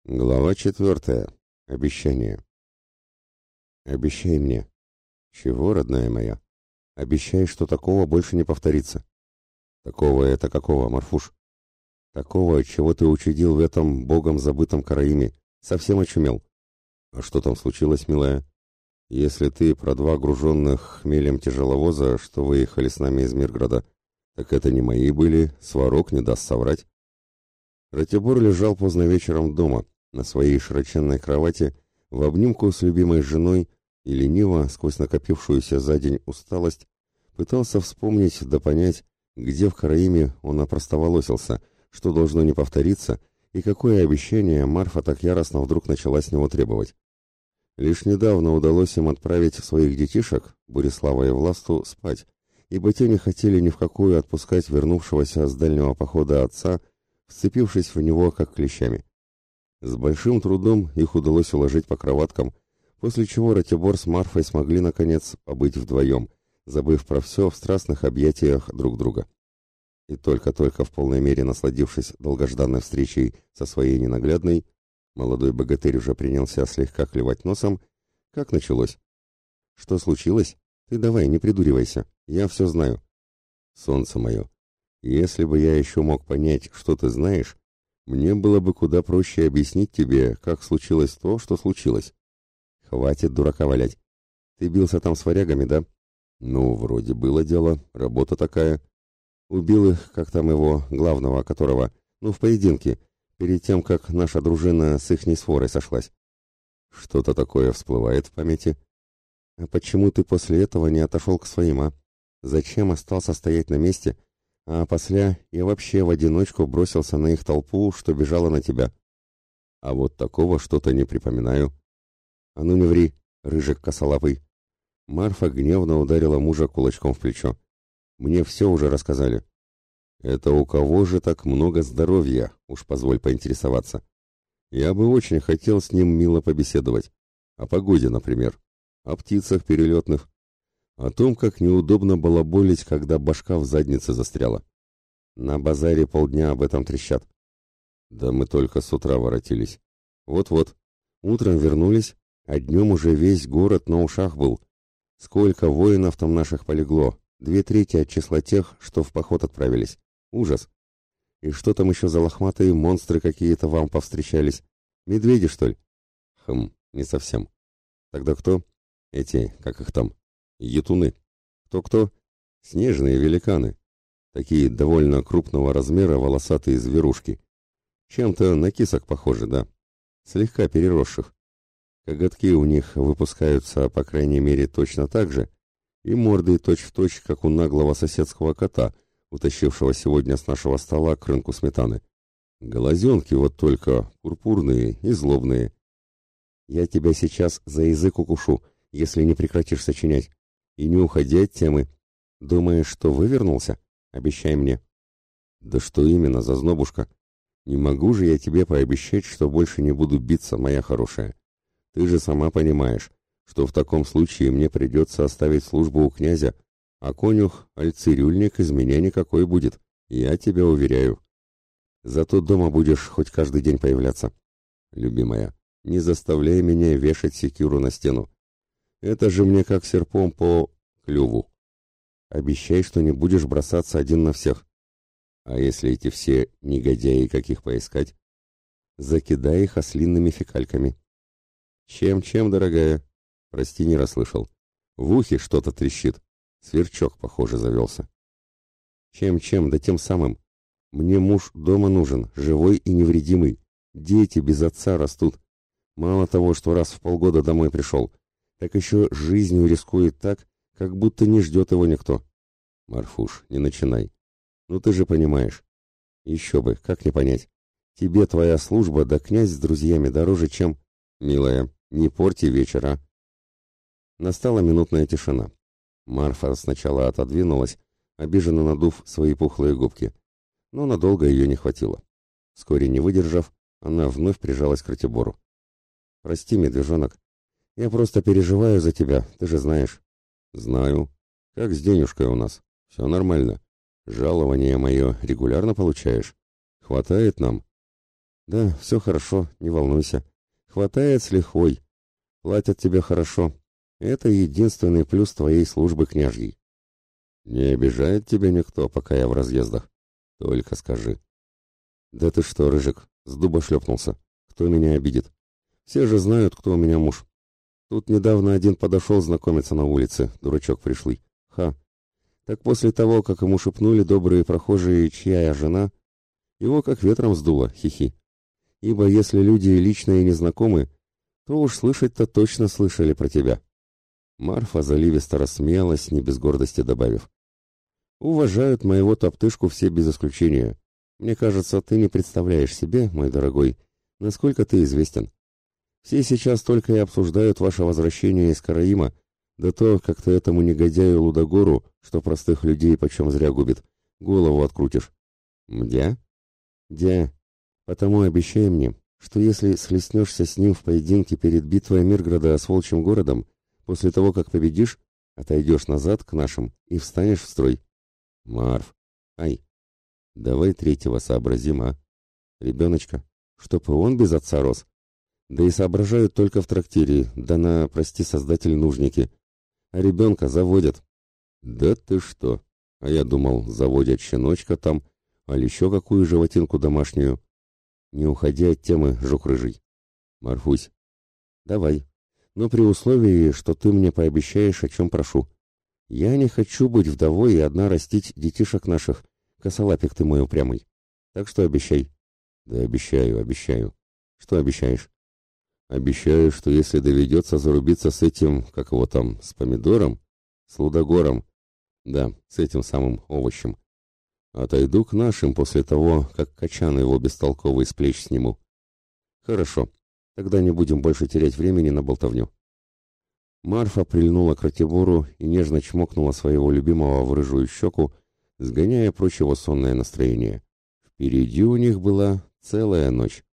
Глава 4. Обещание. Обещай мне. Чего, родная моя? Обещай, что такого больше не повторится. Такого это какого, Марфуш? Такого, чего ты учудил в этом богом забытом караиме. Совсем очумел. А что там случилось, милая? Если ты про два груженных хмелем тяжеловоза, что выехали с нами из Мирграда, так это не мои были, Сварог не даст соврать. Ратибор лежал поздно вечером дома, на своей широченной кровати, в обнимку с любимой женой и лениво, сквозь накопившуюся за день усталость, пытался вспомнить да понять, где в Караиме он опростоволосился, что должно не повториться, и какое обещание Марфа так яростно вдруг начала с него требовать. Лишь недавно удалось им отправить своих детишек, Бурислава и Власту, спать, ибо те не хотели ни в какую отпускать вернувшегося с дальнего похода отца, вцепившись в него как клещами. С большим трудом их удалось уложить по кроваткам, после чего Ратибор с Марфой смогли, наконец, побыть вдвоем, забыв про все в страстных объятиях друг друга. И только-только в полной мере насладившись долгожданной встречей со своей ненаглядной, молодой богатырь уже принялся слегка клевать носом, как началось. «Что случилось? Ты давай, не придуривайся, я все знаю». «Солнце мое, если бы я еще мог понять, что ты знаешь, мне было бы куда проще объяснить тебе, как случилось то, что случилось». «Хватит дурака валять. Ты бился там с варягами, да?» «Ну, вроде было дело, работа такая. Убил их, как там его, главного которого, в поединке, перед тем, как наша дружина с ихней сворой сошлась». «Что-то такое всплывает в памяти». «А почему ты после этого не отошел к своим, а? Зачем остался стоять на месте, а после я вообще в одиночку бросился на их толпу, что бежала на тебя?» «А вот такого что-то не припоминаю». «А ну не ври, рыжик косолапый!» Марфа гневно ударила мужа кулачком в плечо. «Мне все уже рассказали». «Это у кого же так много здоровья, уж позволь поинтересоваться? Я бы очень хотел с ним мило побеседовать. О погоде, например, о птицах перелетных, о том, как неудобно балаболить, когда башка в заднице застряла. На базаре полдня об этом трещат». «Да мы только с утра воротились». «Вот-вот, утром вернулись, а днем уже весь город на ушах был. Сколько воинов там наших полегло, 2/3 от числа тех, что в поход отправились. Ужас. И что там еще за лохматые монстры какие-то вам повстречались? Медведи, что ли?» «Хм, не совсем». «Тогда кто?» «Эти, как их там, етуны». «Кто-кто?» «Снежные великаны. Такие довольно крупного размера волосатые зверушки. Чем-то на кисок похожи, да. Слегка переросших. Коготки у них выпускаются, по крайней мере, точно так же, и морды точь-в-точь, как у наглого соседского кота, утащившего сегодня с нашего стола к рынку сметаны. Глазенки вот только пурпурные и злобные. Я тебя сейчас за язык укушу, если не прекратишь сочинять. И не уходи от темы. Думаешь, что вывернулся? Обещай мне». «Да что именно, зазнобушка? Не могу же я тебе пообещать, что больше не буду биться, моя хорошая. Ты же сама понимаешь, что в таком случае мне придется оставить службу у князя, а конюх, аль цирюльник из меня никакой будет, я тебя уверяю. Зато дома будешь хоть каждый день появляться. Любимая, не заставляй меня вешать секиру на стену. Это же мне как серпом по клюву. Обещай, что не будешь бросаться один на всех. А если эти все негодяи, каких поискать? Закидай их ослинными фекальками». «Чем, дорогая?» «Прости, не расслышал. В ухе что-то трещит. Сверчок, похоже, завелся». «Чем, да тем самым. Мне муж дома нужен, живой и невредимый. Дети без отца растут. Мало того, что раз в полгода домой пришел, так еще жизнью рискует так, как будто не ждет его никто». «Марфуш, не начинай. Ну ты же понимаешь». «Еще бы, как не понять. Тебе твоя служба да князь с друзьями дороже, чем...» «Милая, не порти вечера». Настала минутная тишина. Марфа сначала отодвинулась, обиженно надув свои пухлые губки, но надолго ее не хватило. Вскоре, не выдержав, она вновь прижалась к Ратибору. «Прости, медвежонок, я просто переживаю за тебя, ты же знаешь». «Знаю. Как с денежкой у нас? Все нормально. Жалование мое регулярно получаешь? Хватает нам?» Да, все хорошо, не волнуйся. Хватает с лихвой. Платят тебе хорошо. Это единственный плюс твоей службы княжьей. Не обижает тебя никто, пока я в разъездах? Только скажи. Да ты что, Рыжик, с дуба шлепнулся. Кто меня обидит? Все же знают, кто у меня муж. Тут недавно один подошел знакомиться на улице, дурачок пришлый. Ха. Так после того, как ему шепнули добрые прохожие, чья я жена, его как ветром сдуло, хихи. Ибо если люди лично и не знакомы, то уж слышать-то точно слышали про тебя. Марфа заливисто рассмеялась, не без гордости добавив. Уважают моего топтышку все без исключения. Мне кажется, ты не представляешь себе, мой дорогой, насколько ты известен. Все сейчас только и обсуждают ваше возвращение из Караима, да то, как ты этому негодяю Лудогору, что простых людей почем зря губит, голову открутишь. Мдя? Дя. Потому обещай мне, что если схлестнешься с ним в поединке перед битвой Мирграда с Волчьим городом, после того, как победишь, отойдешь назад к нашим и встанешь в строй. Марф. Ай. Давай третьего сообразим, а? Ребеночка, чтоб и он без отца рос. Да и соображают только в трактире, да на, прости, создатель, нужники. А ребенка заводят. Да ты что? А я думал, заводят щеночка там, али еще какую животинку домашнюю. Не уходи от темы, жук рыжий. Марфусь. Давай. Но при условии, что ты мне пообещаешь, о чем прошу. Я не хочу быть вдовой и одна растить детишек наших. Косолапик ты мой упрямый. Так что обещай. Да обещаю, обещаю. Что обещаешь? Обещаю, что если доведется зарубиться с этим, как его там, с помидором, с лудогором, да, с этим самым овощем, отойду к нашим после того, как качан его бестолковый с плеч сниму. Хорошо, тогда не будем больше терять времени на болтовню. Марфа прильнула к Ратибору и нежно чмокнула своего любимого в рыжую щеку, сгоняя прочь его сонное настроение. Впереди у них была целая ночь.